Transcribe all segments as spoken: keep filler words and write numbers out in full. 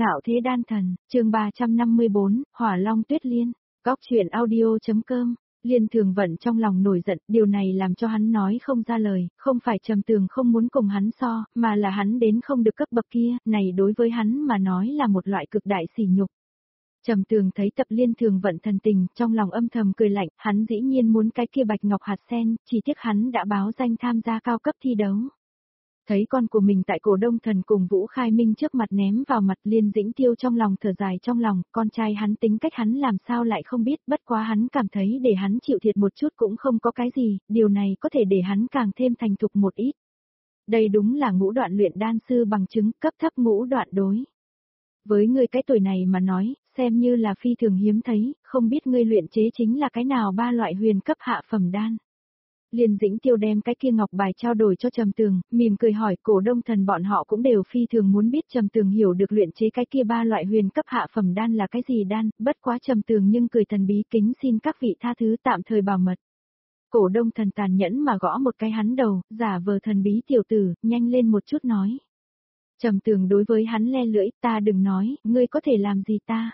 Ngạo thế đan thần, chương ba trăm năm mươi bốn, Hỏa Long Tuyết Liên, góc truyện audio.com. Liên Thường Vận trong lòng nổi giận, điều này làm cho hắn nói không ra lời, không phải Trầm Tường không muốn cùng hắn so, mà là hắn đến không được cấp bậc kia, này đối với hắn mà nói là một loại cực đại sỉ nhục. Trầm Tường thấy Tập Liên Thường Vận thần tình, trong lòng âm thầm cười lạnh, hắn dĩ nhiên muốn cái kia bạch ngọc hạt sen, chỉ tiếc hắn đã báo danh tham gia cao cấp thi đấu. Thấy con của mình tại Cổ Đông Thần cùng Vũ Khai Minh trước mặt ném vào mặt, Liên Dĩnh Tiêu trong lòng thở dài trong lòng, con trai hắn tính cách hắn làm sao lại không biết, bất quá hắn cảm thấy để hắn chịu thiệt một chút cũng không có cái gì, điều này có thể để hắn càng thêm thành thục một ít. Đây đúng là ngũ đoạn luyện đan sư bằng chứng, cấp thấp ngũ đoạn đối. Với ngươi cái tuổi này mà nói, xem như là phi thường hiếm thấy, không biết ngươi luyện chế chính là cái nào ba loại huyền cấp hạ phẩm đan. Liên Dĩnh Tiêu đem cái kia ngọc bài trao đổi cho Trầm Tường, mỉm cười hỏi, Cổ Đông Thần bọn họ cũng đều phi thường muốn biết Trầm Tường hiểu được luyện chế cái kia ba loại huyền cấp hạ phẩm đan là cái gì đan, bất quá Trầm Tường nhưng cười thần bí kính xin các vị tha thứ tạm thời bảo mật. Cổ Đông Thần tàn nhẫn mà gõ một cái hắn đầu, giả vờ thần bí tiểu tử, nhanh lên một chút nói. Trầm Tường đối với hắn le lưỡi, ta đừng nói, ngươi có thể làm gì ta.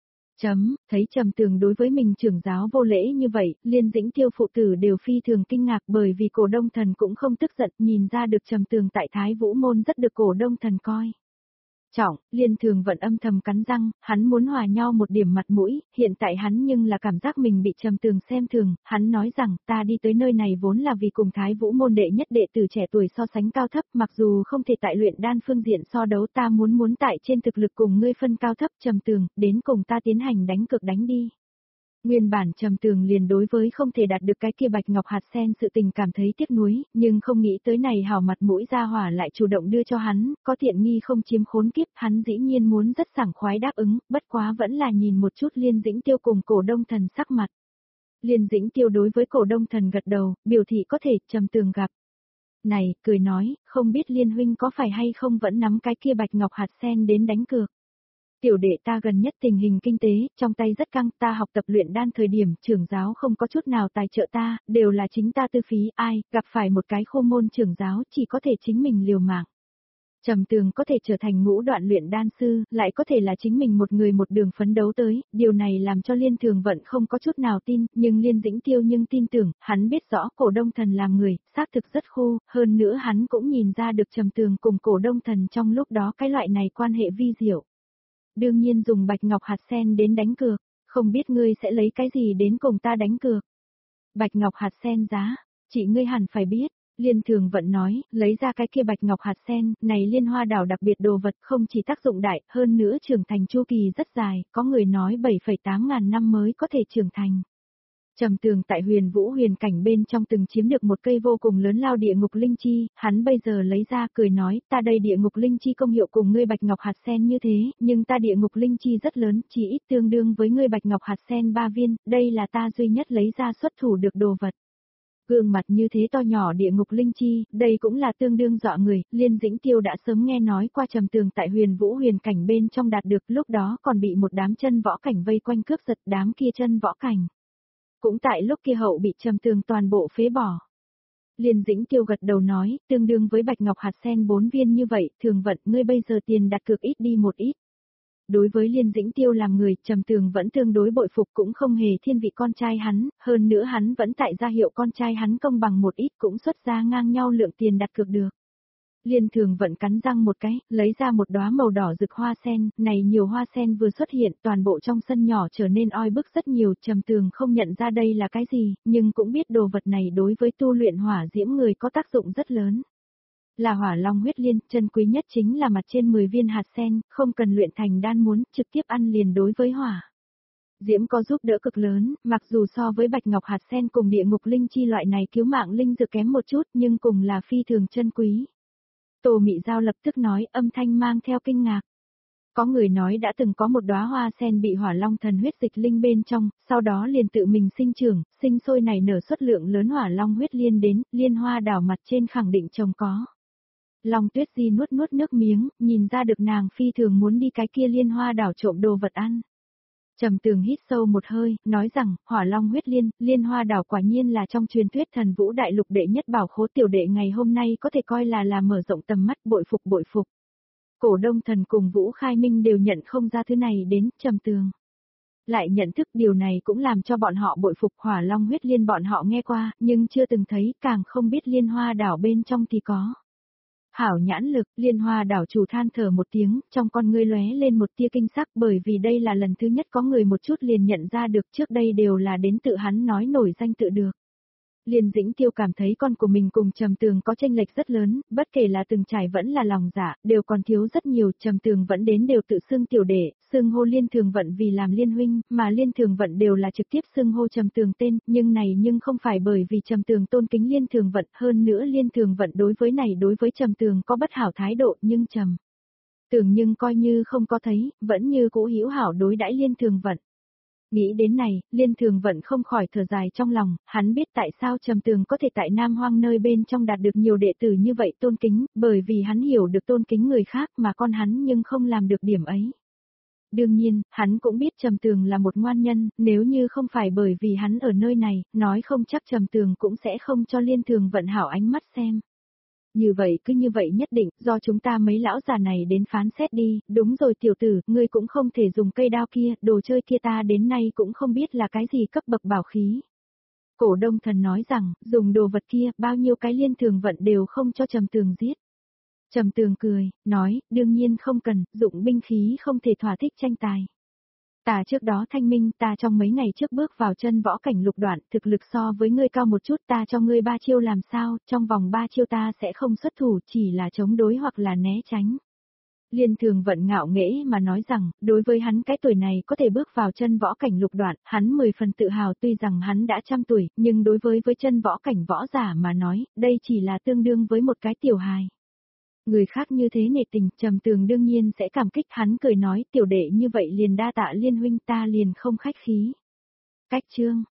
Chấm, thấy Trầm Tường đối với mình trưởng giáo vô lễ như vậy, Liên Dĩnh Tiêu phụ tử đều phi thường kinh ngạc bởi vì Cổ Đông Thần cũng không tức giận, nhìn ra được Trầm Tường tại Thái Vũ Môn rất được Cổ Đông Thần coi. Trọng, Liên Thường Vận âm thầm cắn răng, hắn muốn hòa nhau một điểm mặt mũi, hiện tại hắn nhưng là cảm giác mình bị Trầm Tường xem thường, hắn nói rằng, ta đi tới nơi này vốn là vì cùng Thái Vũ Môn đệ nhất đệ tử trẻ tuổi so sánh cao thấp, mặc dù không thể tại luyện đan phương diện so đấu, ta muốn muốn tại trên thực lực cùng ngươi phân cao thấp. Trầm Tường, đến cùng ta tiến hành đánh cược đánh đi. Nguyên bản Trầm Tường liền đối với không thể đạt được cái kia bạch ngọc hạt sen sự tình cảm thấy tiếc nuối, nhưng không nghĩ tới này hảo mặt mũi ra hỏa lại chủ động đưa cho hắn, có tiện nghi không chiếm khốn kiếp, hắn dĩ nhiên muốn rất sảng khoái đáp ứng, bất quá vẫn là nhìn một chút Liên Dĩnh Tiêu cùng Cổ Đông Thần sắc mặt. Liên Dĩnh Tiêu đối với Cổ Đông Thần gật đầu, biểu thị có thể. Trầm Tường gặp. Này, cười nói, không biết Liên huynh có phải hay không vẫn nắm cái kia bạch ngọc hạt sen đến đánh cược. Tiểu đệ ta gần nhất tình hình kinh tế, trong tay rất căng, ta học tập luyện đan thời điểm, trưởng giáo không có chút nào tài trợ ta, đều là chính ta tư phí, ai, gặp phải một cái khô môn trưởng giáo, chỉ có thể chính mình liều mạng. Trầm Tường có thể trở thành ngũ đoạn luyện đan sư, lại có thể là chính mình một người một đường phấn đấu tới, điều này làm cho Liên Thường Vận không có chút nào tin, nhưng Liên Dĩnh Tiêu nhưng tin tưởng, hắn biết rõ Cổ Đông Thần làm người, xác thực rất khô, hơn nữa hắn cũng nhìn ra được Trầm Tường cùng Cổ Đông Thần trong lúc đó cái loại này quan hệ vi diệu. Đương nhiên dùng bạch ngọc hạt sen đến đánh cược, không biết ngươi sẽ lấy cái gì đến cùng ta đánh cược. Bạch ngọc hạt sen giá, chị ngươi hẳn phải biết, Liên Thường Vận nói, lấy ra cái kia bạch ngọc hạt sen, này liên hoa đảo đặc biệt đồ vật không chỉ tác dụng đại, hơn nữa trưởng thành chu kỳ rất dài, có người nói bảy phẩy tám ngàn năm mới có thể trưởng thành. Trầm Tường tại Huyền Vũ huyền cảnh bên trong từng chiếm được một cây vô cùng lớn lao địa ngục linh chi, hắn bây giờ lấy ra cười nói, ta đây địa ngục linh chi công hiệu cùng ngươi bạch ngọc hạt sen như thế, nhưng ta địa ngục linh chi rất lớn, chỉ ít tương đương với ngươi bạch ngọc hạt sen ba viên, đây là ta duy nhất lấy ra xuất thủ được đồ vật. Gương mặt như thế to nhỏ địa ngục linh chi, đây cũng là tương đương dọa người, Liên Dĩnh Tiêu đã sớm nghe nói qua Trầm Tường tại Huyền Vũ huyền cảnh bên trong đạt được, lúc đó còn bị một đám chân võ cảnh vây quanh cướp giật, đám kia chân võ cảnh. Cũng tại lúc kia hậu bị Trầm Tường toàn bộ phế bỏ. Liên Dĩnh Tiêu gật đầu nói, tương đương với bạch ngọc hạt sen bốn viên như vậy, Thường Vận ngươi bây giờ tiền đặt cược ít đi một ít. Đối với Liên Dĩnh Tiêu làm người, Trầm Tường vẫn tương đối bội phục, cũng không hề thiên vị con trai hắn, hơn nữa hắn vẫn tại ra hiệu con trai hắn công bằng một ít, cũng xuất ra ngang nhau lượng tiền đặt cược được. Liên Thường Vận cắn răng một cái, lấy ra một đóa màu đỏ rực hoa sen, này nhiều hoa sen vừa xuất hiện, toàn bộ trong sân nhỏ trở nên oi bức rất nhiều, Trầm Tường không nhận ra đây là cái gì, nhưng cũng biết đồ vật này đối với tu luyện hỏa diễm người có tác dụng rất lớn. Là Hỏa Long huyết liên, chân quý nhất chính là mặt trên mười viên hạt sen, không cần luyện thành đan muốn, trực tiếp ăn liền đối với hỏa diễm có giúp đỡ cực lớn, mặc dù so với bạch ngọc hạt sen cùng địa ngục linh chi loại này cứu mạng linh dược kém một chút, nhưng cùng là phi thường chân quý. Tô Mị Giao lập tức nói, âm thanh mang theo kinh ngạc. Có người nói đã từng có một đóa hoa sen bị hỏa long thần huyết dịch linh bên trong, sau đó liền tự mình sinh trưởng, sinh sôi nảy nở xuất lượng lớn hỏa long huyết liên đến, liên hoa đảo mặt trên khẳng định trồng có. Long Tuyết Di nuốt nuốt nước miếng, nhìn ra được nàng phi thường muốn đi cái kia liên hoa đảo trộm đồ vật ăn. Trầm Tường hít sâu một hơi, nói rằng, hỏa long huyết liên, liên hoa đảo quả nhiên là trong truyền thuyết thần vũ đại lục đệ nhất bảo khố, tiểu đệ ngày hôm nay có thể coi là là mở rộng tầm mắt, bội phục bội phục. Cổ Đông Thần cùng Vũ Khai Minh đều nhận không ra thứ này đến, Trầm Tường lại nhận thức điều này cũng làm cho bọn họ bội phục. Hỏa Long huyết liên bọn họ nghe qua, nhưng chưa từng thấy, càng không biết Liên Hoa đảo bên trong thì có. Hảo nhãn lực, Liên Hoa đảo chủ than thở một tiếng, trong con ngươi lóe lên một tia kinh sắc, bởi vì đây là lần thứ nhất có người một chút liền nhận ra được, trước đây đều là đến tự hắn nói nổi danh tự được. Liên Dĩnh Tiêu cảm thấy con của mình cùng Trầm Tường có chênh lệch rất lớn, bất kể là từng trải vẫn là lòng dạ, đều còn thiếu rất nhiều. Trầm Tường vẫn đến đều tự xưng tiểu đệ, xưng hô Liên Thường Vận vì làm Liên huynh, mà Liên Thường Vận đều là trực tiếp xưng hô Trầm Tường tên, nhưng này nhưng không phải bởi vì Trầm Tường tôn kính Liên Thường Vận, hơn nữa Liên Thường Vận đối với này đối với Trầm Tường có bất hảo thái độ, nhưng Trầm Tường nhưng coi như không có thấy, vẫn như cũ hữu hảo đối đãi Liên Thường Vận. Nghĩ đến này, Liên Thường Vận không khỏi thở dài trong lòng, hắn biết tại sao Trầm Tường có thể tại Nam Hoang nơi bên trong đạt được nhiều đệ tử như vậy tôn kính, bởi vì hắn hiểu được tôn kính người khác mà con hắn nhưng không làm được điểm ấy. Đương nhiên, hắn cũng biết Trầm Tường là một ngoan nhân, nếu như không phải bởi vì hắn ở nơi này, nói không chắc Trầm Tường cũng sẽ không cho Liên Thường Vận hảo ánh mắt xem. Như vậy cứ như vậy nhất định, do chúng ta mấy lão già này đến phán xét đi, đúng rồi tiểu tử, ngươi cũng không thể dùng cây đao kia, đồ chơi kia ta đến nay cũng không biết là cái gì cấp bậc bảo khí. Cổ Đông Thần nói rằng, dùng đồ vật kia, bao nhiêu cái Liên Thường Vận đều không cho Trầm Tường giết. Trầm Tường cười, nói, đương nhiên không cần, dụng binh khí không thể thỏa thích tranh tài. Ta trước đó thanh minh, ta trong mấy ngày trước bước vào chân võ cảnh lục đoạn, thực lực so với ngươi cao một chút, ta cho ngươi ba chiêu làm sao, trong vòng ba chiêu ta sẽ không xuất thủ, chỉ là chống đối hoặc là né tránh. Liên Thường Vận ngạo nghễ mà nói rằng, đối với hắn cái tuổi này có thể bước vào chân võ cảnh lục đoạn, hắn mười phần tự hào, tuy rằng hắn đã trăm tuổi, nhưng đối với với chân võ cảnh võ giả mà nói, đây chỉ là tương đương với một cái tiểu hài. Người khác như thế nể tình, Trầm Tường đương nhiên sẽ cảm kích, hắn cười nói, tiểu đệ như vậy liền đa tạ Liên huynh, ta liền không khách khí. Cách chương